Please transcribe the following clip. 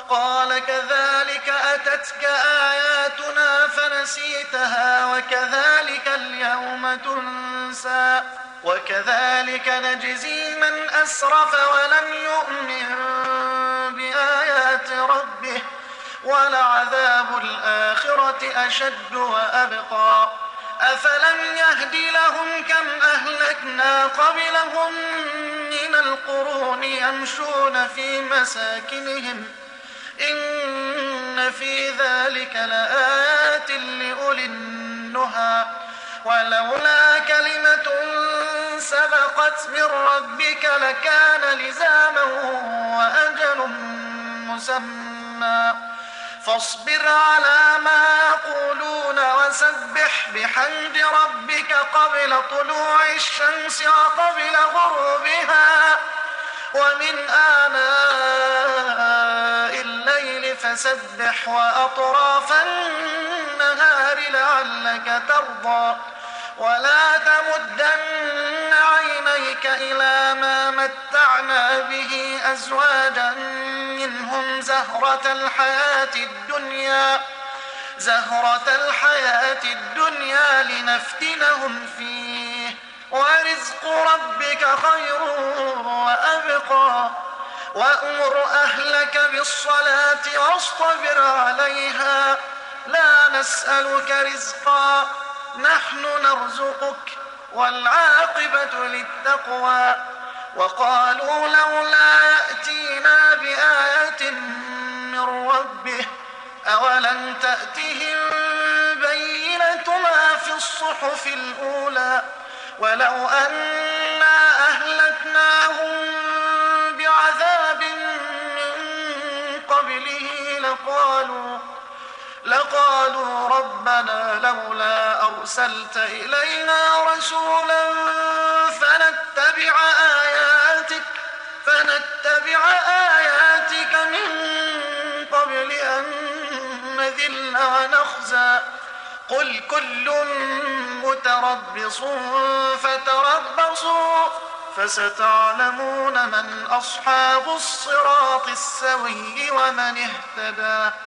قال كذلك أتتك آياتنا فنسيتها وكذلك اليوم تنسى وكذلك نجزي من أسرف ولم يؤمن بآيات ربه ولعذاب الآخرة أشد وأبقى أفلم يهد لهم كم أهلكنا قبلهم من القرون يمشون في مساكنهم إن في ذلك لآيات لأولي النهى ولولا كلمة سبقت من ربك لكان لزاما وأجل مسمى فاصبر على ما يقولون وسبح بحمد ربك قبل طلوع الشمس وقبل غروبها ومن آناء الليل فسبح وأطراف النهار لعلك ترضى ولا تمدن عينيك إلى ما متعنا به أزواجا منهم زهرة الحياة الدنيا لنفتنهم فيه ورزق ربك خير وأبقى وأمر أهلك بالصلاة واصطبر عليها لا نسألك رزقا نحن نرزقك والعاقبة للتقوى وقالوا لولا يأتينا بآية من ربه أولم تأتهم بينة ما في الصحف الأولى ولو أنا أهلكناهم بعذاب من قبله لقالوا ربنا لولا أرسلت إلينا رسولا فنتبع آياتك من قبل أن نذل ونخزى قل كل متربص فتربصوا فستعلمون من أصحاب الصراط السوي ومن اهتدى.